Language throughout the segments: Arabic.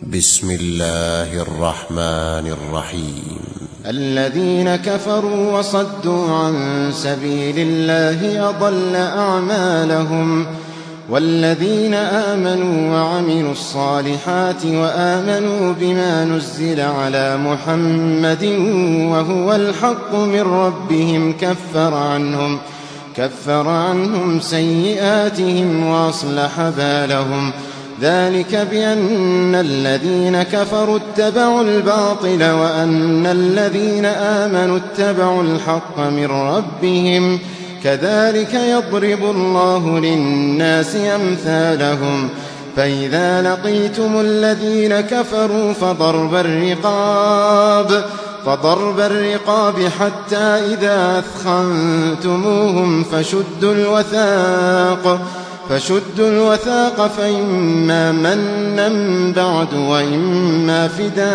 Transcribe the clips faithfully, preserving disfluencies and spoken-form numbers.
بسم الله الرحمن الرحيم. الذين كفروا وصدوا عن سبيل الله أضل أعمالهم، والذين آمنوا وعملوا الصالحات وآمنوا بما نزل على محمد وهو الحق من ربهم كفر عنهم كفر عنهم سيئاتهم وأصلح بالهم. ذلك بأن الذين كفروا اتبعوا الباطل وأن الذين آمنوا اتبعوا الحق من ربهم، كذلك يضرب الله للناس أمثالهم. فإذا لقيتم الذين كفروا فضرب الرقاب فضرب الرقاب حتى إذا أثخنتموهم فشدوا الوثاق فشدوا الوثاق فإما منا بعد وإما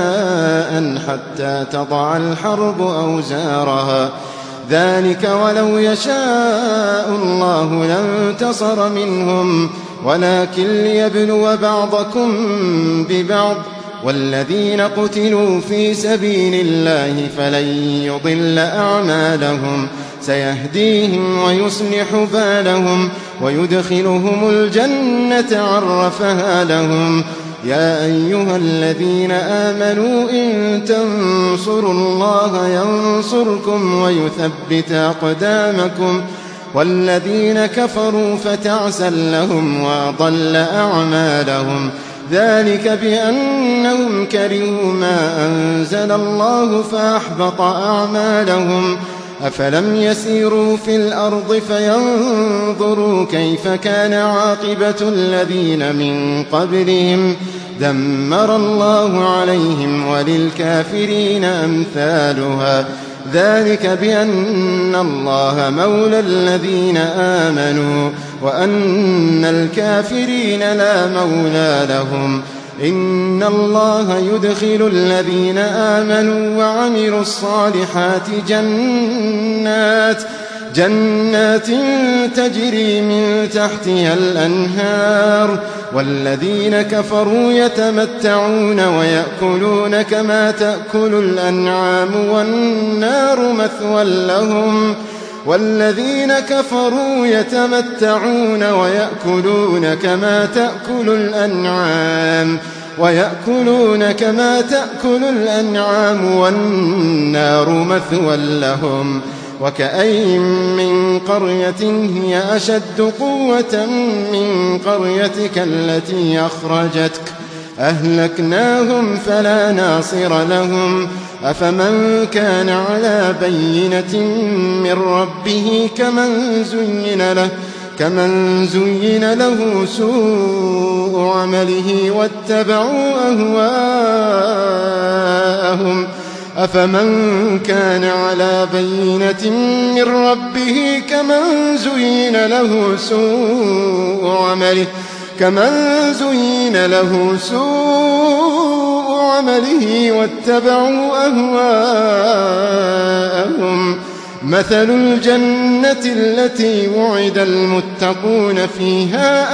فداء حتى تضع الحرب أوزارها. ذلك ولو يشاء الله لانتصر منهم، ولكن ليبلو بعضكم ببعض. والذين قتلوا في سبيل الله فلن يضل أعمالهم، سيهديهم ويصلح بالهم ويدخلهم الجنة عرفها لهم. يا أيها الذين آمنوا إن تنصروا الله ينصركم ويثبت أقدامكم. والذين كفروا فتعسا لهم وأضل أعمالهم. ذلك بأنهم كرهوا ما أنزل الله فأحبط أعمالهم. أفلم يسيروا في الأرض فينظروا كيف كان عاقبة الذين من قبلهم، دمر الله عليهم وللكافرين أمثالها. ذلك بأن الله مولى الذين آمنوا وأن الكافرين لا مولى لهم. إن الله يدخل الذين آمنوا وعملوا الصالحات جنات جنات تجري من تحتها الأنهار، والذين كفروا يتمتعون ويأكلون كما تأكل الأنعام والنار مثوى لهم. والذين كفروا يتمتعون ويأكلون كما تأكل الأنعام ويأكلون كما تأكل الأنعام والنار مثوى لهم. وكأين من قرية هي أشد قوة من قريتك التي أخرجتك أهلكناهم فلا ناصر لهم. أفمن كان على بينة من ربه كمن زين له كمن زين له سوء عمله واتبعوا أهواءهم. أفمن كان على بينة من ربه كمن زين له سوء عمله كمن زين له سوء عمله واتبعوا أهواءهم. مثل الجنة التي وعد المتقون فيها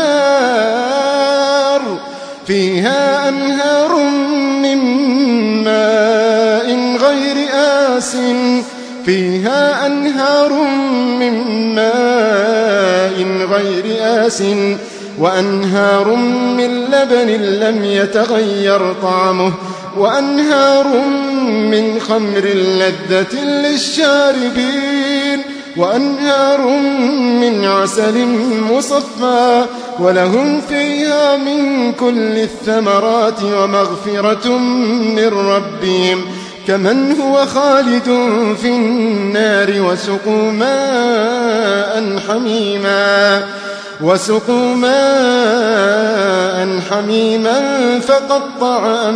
أنهار فيها أنهار من ماء غير آس فيها أنهار من ماء غير آس وأنهار من لبن لم يتغير طعمه وأنهار من خمر لذة للشاربين وأنهار من عسل مصفى ولهم فيها من كل الثمرات ومغفرة من ربهم كمن هو خالد في النار وسقوا ماء حميما وسقوا ماء حميما فقطع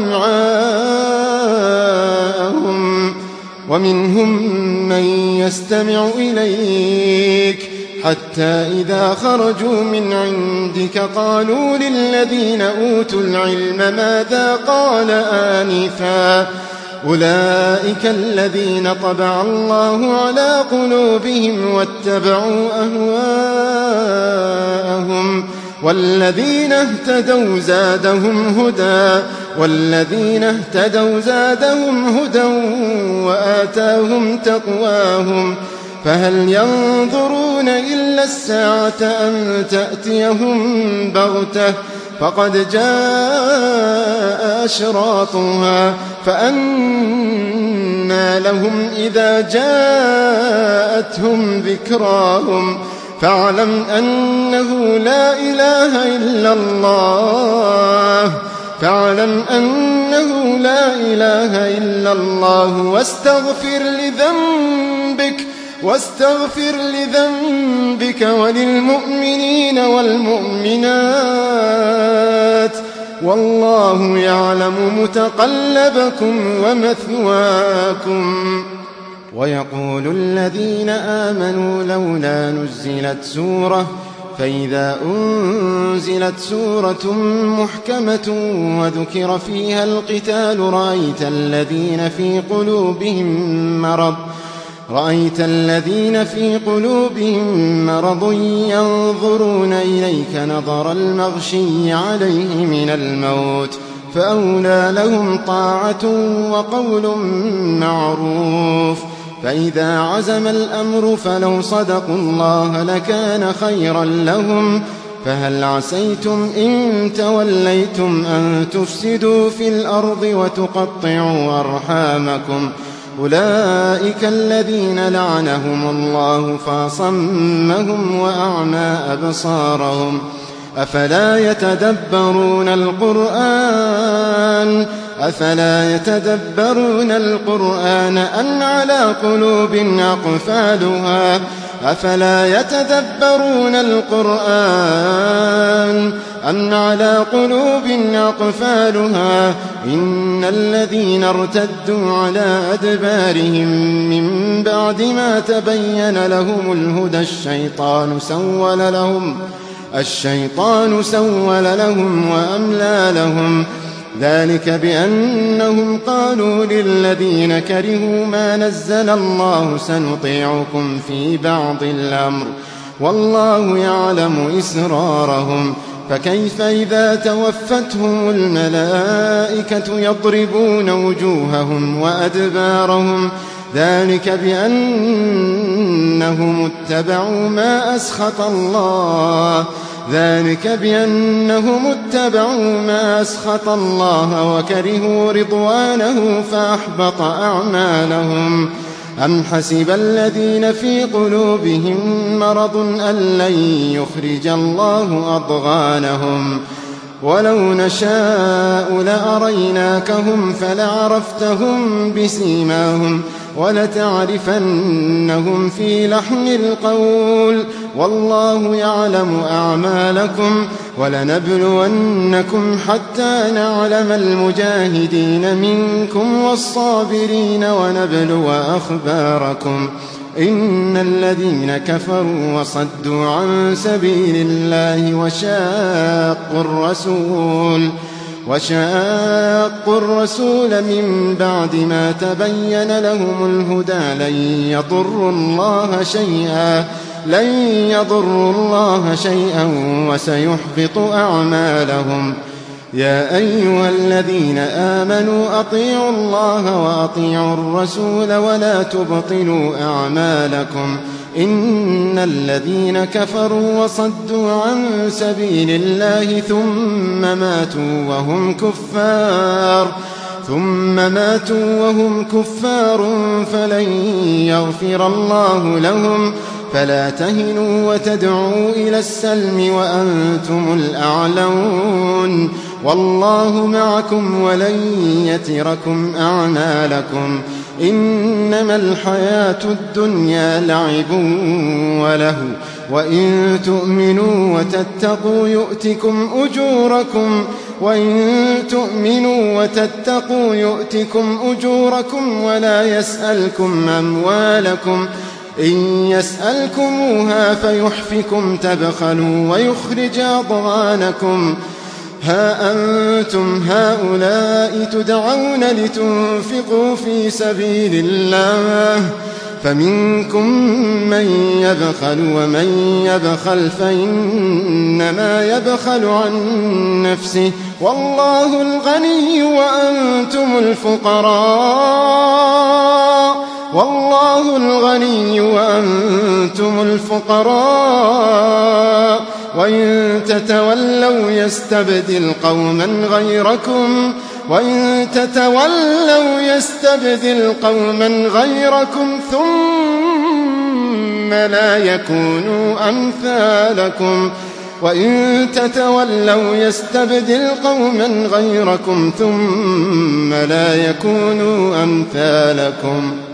أمعاءهم. ومنهم من يستمع إليك حتى إذا خرجوا من عندك قالوا للذين أوتوا العلم ماذا قال آنفا أولئك الذين طبع الله على قلوبهم واتبعوا أهواءهم والذين اهتدوا زادهم هدى والذين اهتدوا زادهم هدى وآتاهم تقواهم فهل ينظرون إلا الساعة أن تأتيهم بغتة فقد جاء أشراطها فأنى لهم إذا جاءتهم ذكراهم فاعلم أنه لا إله إلا الله فاعلم أنه لا إله إلا الله واستغفر لذنبك واستغفر لذنبك وللمؤمنين والمؤمنات والله يعلم متقلبكم ومثواكم. ويقول الذين آمنوا لولا نزلت سورة فإذا أنزلت سورة محكمة وذكر فيها القتال رأيت الذين في قلوبهم مرض رأيت الذين في قلوبهم مرض ينظرون إليك نظر المغشي عليه من الموت فأولى لهم طاعة وقول معروف. فإذا عزم الأمر فلو صدقوا الله لكان خيرا لهم فهل عسيتم إن توليتم أن تفسدوا في الأرض وتقطعوا أرحامكم أولئك الذين لعنهم الله فاصمهم وأعمى أبصارهم أفلا يتدبرون القرآن أفلا يتدبرون القرآن أم على قلوب أقفالها أفلا يتدبرون القرآن أم على قلوب أقفالها إن الذين ارتدوا على أدبارهم من بعد ما تبين لهم الهدى الشيطان سول لهم الشيطان سول لهم وأملى لهم ذلك بأنهم قالوا للذين كرهوا ما نزل الله سنطيعكم في بعض الأمر والله يعلم إسرارهم فكيف إذا توفتهم الملائكة يضربون وجوههم وأدبارهم ذلك بأنهم اتبعوا ما أسخط الله ذلك بأنهم اتبعوا ما أسخط الله وكرهوا رضوانه فأحبط أعمالهم أم حسب الذين في قلوبهم مرض أن لن يخرج الله أضغانهم ولو نشاء لأريناكهم فلعرفتهم بسيماهم ولتعرفنهم في لحن القول والله يعلم أعمالكم ولنبلونكم حتى نعلم المجاهدين منكم والصابرين ونبلو أخباركم إن الذين كفروا وصدوا عن سبيل الله وشاقوا الرسول وشاقوا الرسول من بعد ما تبين لهم الهدى لن يضروا الله شيئا لن يضروا الله شيئا وسيحبط أعمالهم. يا أيها الذين آمنوا أطيعوا الله وأطيعوا الرسول ولا تبطلوا أعمالكم إن الذين كفروا وصدوا عن سبيل الله ثم ماتوا وهم كفار ثم ماتوا وهم كفار فلن يغفر الله لهم فلا تهنوا وتدعوا إلى السلم وأنتم الأعلون والله معكم ولن يتركم أعمالكم إنما الحياة الدنيا لعب ولهو وإن تؤمنوا وتتقوا يؤتكم أجوركم وإن تؤمنوا وتتقوا يؤتكم أجوركم ولا يسألكم أموالكم إن يسألكموها فيحفكم تبخلوا ويخرج أضغانكم ها أنتم هؤلاء تدعون لتنفقوا في سبيل الله فمنكم من يبخل ومن يبخل فإنما يبخل عن نفسه والله الغني وأنتم الفقراء والله الغني وأنتم الفقراء وإن تتولوا يستبدل قوما غيركم وإن تتولوا يستبدل قوما غيركم ثم لا يكونوا أمثالكم وإن تتولوا يستبدل قوما غيركم ثم لا يكونوا أمثالكم